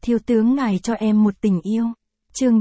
Thiếu tướng ngài cho em một tình yêu. Chương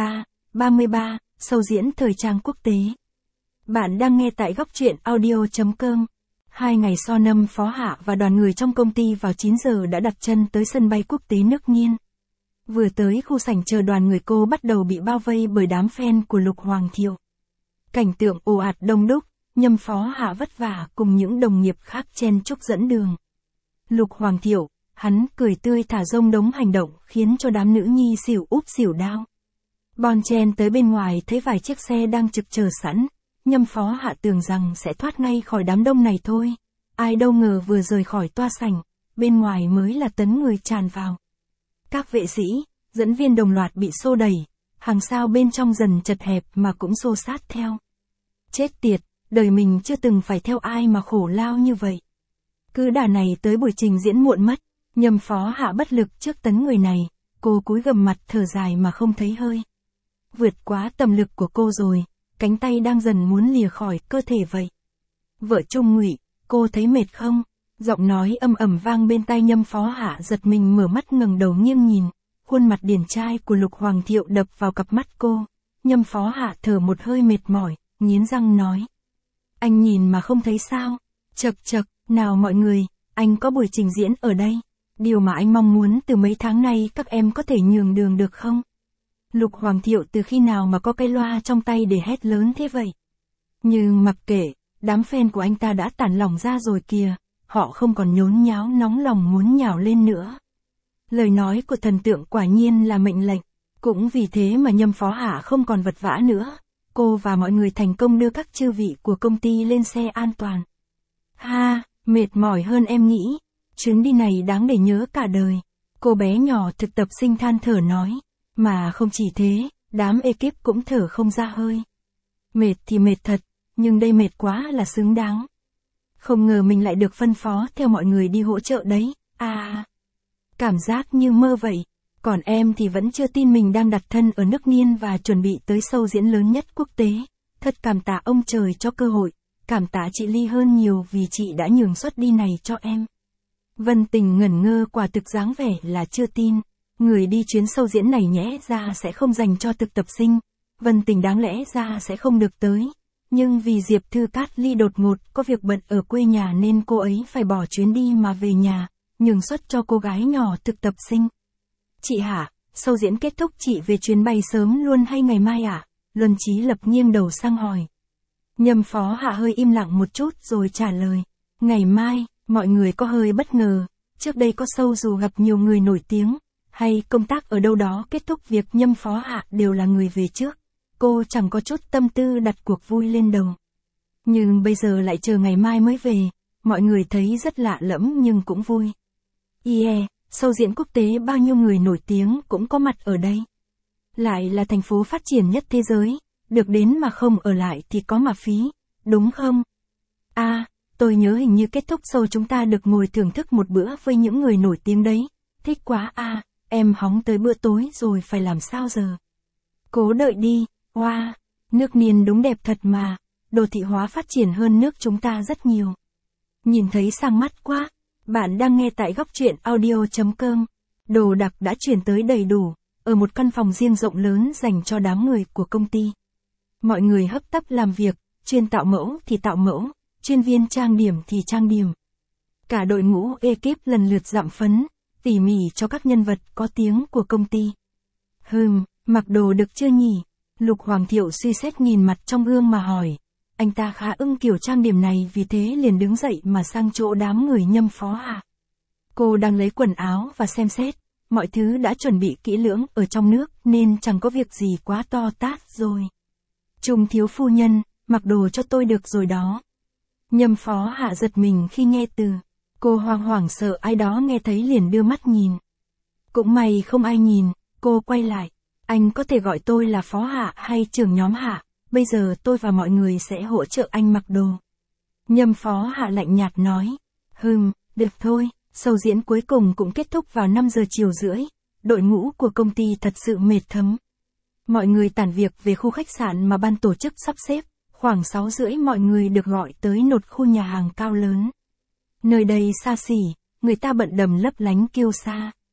33, sâu diễn thời trang quốc tế. Bạn đang nghe tại góc truyện audio.com. 2 ngày sau Nhâm Phó Hạ và đoàn người trong công ty vào 9 giờ đã đặt chân tới sân bay quốc tế nước Nghiên. Vừa tới khu sảnh chờ đoàn người cô bắt đầu bị bao vây bởi đám fan của Lục Hoàng Thiệu. Cảnh tượng ồ ạt đông đúc, Nhâm Phó Hạ vất vả cùng những đồng nghiệp khác chen chúc dẫn đường. Lục Hoàng Thiệu, hắn cười tươi thả rông đống hành động khiến cho đám nữ nhi xỉu úp xỉu đao. Bon chen tới bên ngoài thấy vài chiếc xe đang trực chờ sẵn, Nhâm Phó Hạ tưởng rằng sẽ thoát ngay khỏi đám đông này thôi. Ai đâu ngờ vừa rời khỏi toa sảnh, bên ngoài mới là tấn người tràn vào. Các vệ sĩ, dẫn viên đồng loạt bị xô đẩy, hàng sao bên trong dần chật hẹp mà cũng xô sát theo. Chết tiệt, đời mình chưa từng phải theo ai mà khổ lao như vậy. Cứ đà này tới buổi trình diễn muộn mất, Nhâm Phó Hạ bất lực trước tấn người này, cô cúi gằm mặt thở dài mà không thấy hơi. Vượt quá tầm lực của cô rồi, cánh tay đang dần muốn lìa khỏi cơ thể vậy. Vợ Trung Ngụy, cô thấy mệt không? Giọng nói âm ầm vang bên tai Nhâm Phó Hạ giật mình mở mắt ngẩng đầu nghiêng nhìn, khuôn mặt điển trai của Lục Hoàng Thiệu đập vào cặp mắt cô. Nhâm Phó Hạ thở một hơi mệt mỏi, nghiến răng nói. Anh nhìn mà không thấy sao? Chậc chậc, nào mọi người, anh có buổi trình diễn ở đây. Điều mà anh mong muốn từ mấy tháng nay các em có thể nhường đường được không? Lục Hoàng Thiệu từ khi nào mà có cái loa trong tay để hét lớn thế vậy? Nhưng mặc kệ, đám fan của anh ta đã tản lỏng ra rồi kìa, họ không còn nhốn nháo nóng lòng muốn nhào lên nữa. Lời nói của thần tượng quả nhiên là mệnh lệnh, cũng vì thế mà Nhâm Phó Hạ không còn vật vã nữa. Cô và mọi người thành công đưa các chư vị của công ty lên xe an toàn. Ha, mệt mỏi hơn em nghĩ, chuyến đi này đáng để nhớ cả đời. Cô bé nhỏ thực tập sinh than thở nói. Mà không chỉ thế, đám ekip cũng thở không ra hơi. Mệt thì mệt thật, nhưng đây mệt quá là xứng đáng. Không ngờ mình lại được phân phó theo mọi người đi hỗ trợ đấy, cảm giác như mơ vậy. Còn em thì vẫn chưa tin mình đang đặt thân ở nước Nghiên và chuẩn bị tới show diễn lớn nhất quốc tế. Thật cảm tạ ông trời cho cơ hội, cảm tạ chị Ly hơn nhiều vì chị đã nhường suất đi này cho em. Vân Tình ngẩn ngơ quả thực dáng vẻ là chưa tin. Người đi chuyến show diễn này nhẽ ra sẽ không dành cho thực tập sinh, Vân Tình đáng lẽ ra sẽ không được tới. Nhưng vì Diệp Thư Cát Ly đột ngột có việc bận ở quê nhà nên cô ấy phải bỏ chuyến đi mà về nhà, nhường suất cho cô gái nhỏ thực tập sinh. Chị hả, show diễn kết thúc chị về chuyến bay sớm luôn hay ngày mai ạ? Luân Chí Lập nghiêng đầu sang hỏi. Nhâm Phó Hạ hơi im lặng một chút rồi trả lời. Ngày mai, mọi người có hơi bất ngờ, trước đây có show dù gặp nhiều người nổi tiếng, hay công tác ở đâu đó kết thúc việc Nhâm Phó Hạ đều là người về trước. Cô chẳng có chút tâm tư đặt cuộc vui lên đầu. Nhưng bây giờ lại chờ ngày mai mới về, mọi người thấy rất lạ lẫm nhưng cũng vui. Show diễn quốc tế bao nhiêu người nổi tiếng cũng có mặt ở đây. Lại là thành phố phát triển nhất thế giới, được đến mà không ở lại thì có mà phí, đúng không? Tôi nhớ hình như kết thúc show chúng ta được ngồi thưởng thức một bữa với những người nổi tiếng đấy. Thích quá em hóng tới bữa tối rồi phải làm sao giờ? Cố đợi đi, nước Nghiên đúng đẹp thật mà, đô thị hóa phát triển hơn nước chúng ta rất nhiều. Nhìn thấy sang mắt quá, bạn đang nghe tại góc truyện audio.com. Đồ đạc đã chuyển tới đầy đủ, ở một căn phòng riêng rộng lớn dành cho đám người của công ty. Mọi người hấp tấp làm việc, chuyên tạo mẫu thì tạo mẫu, chuyên viên trang điểm thì trang điểm. Cả đội ngũ ekip lần lượt dặm phấn, tỉ mỉ cho các nhân vật có tiếng của công ty. Mặc đồ được chưa nhỉ? Lục Hoàng Thiệu suy xét nhìn mặt trong gương mà hỏi. Anh ta khá ưng kiểu trang điểm này vì thế liền đứng dậy mà sang chỗ đám người Nhâm Phó Hạ. Cô đang lấy quần áo và xem xét, mọi thứ đã chuẩn bị kỹ lưỡng ở trong nước nên chẳng có việc gì quá to tát rồi. Trung thiếu phu nhân, mặc đồ cho tôi được rồi đó. Nhâm Phó Hạ giật mình khi nghe từ. Cô hoảng sợ ai đó nghe thấy liền đưa mắt nhìn. Cũng may không ai nhìn, cô quay lại. Anh có thể gọi tôi là Phó Hạ hay trưởng nhóm Hạ, bây giờ tôi và mọi người sẽ hỗ trợ anh mặc đồ. Nhâm Phó Hạ lạnh nhạt nói. Được thôi, show diễn cuối cùng cũng kết thúc vào 5 giờ chiều rưỡi, đội ngũ của công ty thật sự mệt thấm. Mọi người tản việc về khu khách sạn mà ban tổ chức sắp xếp, khoảng 6 rưỡi mọi người được gọi tới một khu nhà hàng cao lớn. Nơi đây xa xỉ, người ta bận đầm lấp lánh kiêu sa.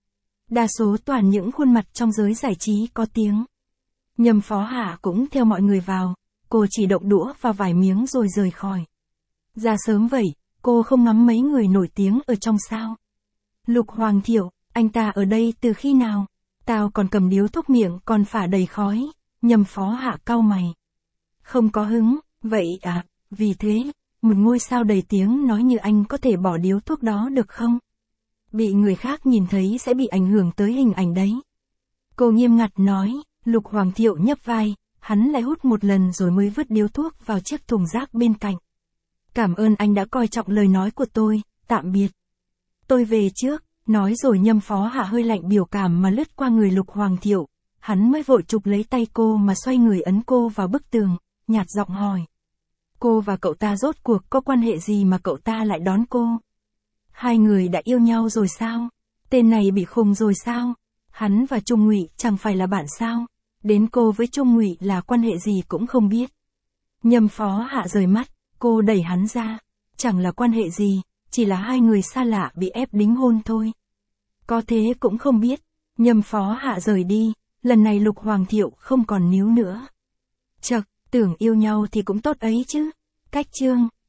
Đa số toàn những khuôn mặt trong giới giải trí có tiếng. Nhâm Phó Hạ cũng theo mọi người vào, cô chỉ động đũa vào vài miếng rồi rời khỏi. Ra sớm vậy, cô không ngắm mấy người nổi tiếng ở trong sao. Lục Hoàng Thiệu, anh ta ở đây từ khi nào? Tao còn cầm điếu thuốc miệng còn phả đầy khói. Nhâm Phó Hạ cau mày. Không có hứng, vậy à, vì thế, một ngôi sao đầy tiếng nói như anh có thể bỏ điếu thuốc đó được không? Bị người khác nhìn thấy sẽ bị ảnh hưởng tới hình ảnh đấy. Cô nghiêm ngặt nói. Lục Hoàng Thiệu nhấp vai, hắn lại hút một lần rồi mới vứt điếu thuốc vào chiếc thùng rác bên cạnh. Cảm ơn anh đã coi trọng lời nói của tôi, tạm biệt. Tôi về trước, nói rồi Nhâm Phó Hạ hơi lạnh biểu cảm mà lướt qua người Lục Hoàng Thiệu. Hắn mới vội chụp lấy tay cô mà xoay người ấn cô vào bức tường, nhạt giọng hỏi. Cô và cậu ta rốt cuộc có quan hệ gì mà cậu ta lại đón cô? Hai người đã yêu nhau rồi sao? Tên này bị khùng rồi sao? Hắn và Trung Ngụy chẳng phải là bạn sao? Đến cô với Trung Ngụy là quan hệ gì cũng không biết. Nhâm Phó Hạ rời mắt, cô đẩy hắn ra. Chẳng là quan hệ gì, chỉ là hai người xa lạ bị ép đính hôn thôi. Có thế cũng không biết. Nhâm Phó Hạ rời đi, lần này Lục Hoàng Thiệu không còn níu nữa. Chậc, tưởng yêu nhau thì cũng tốt ấy chứ. Cách chương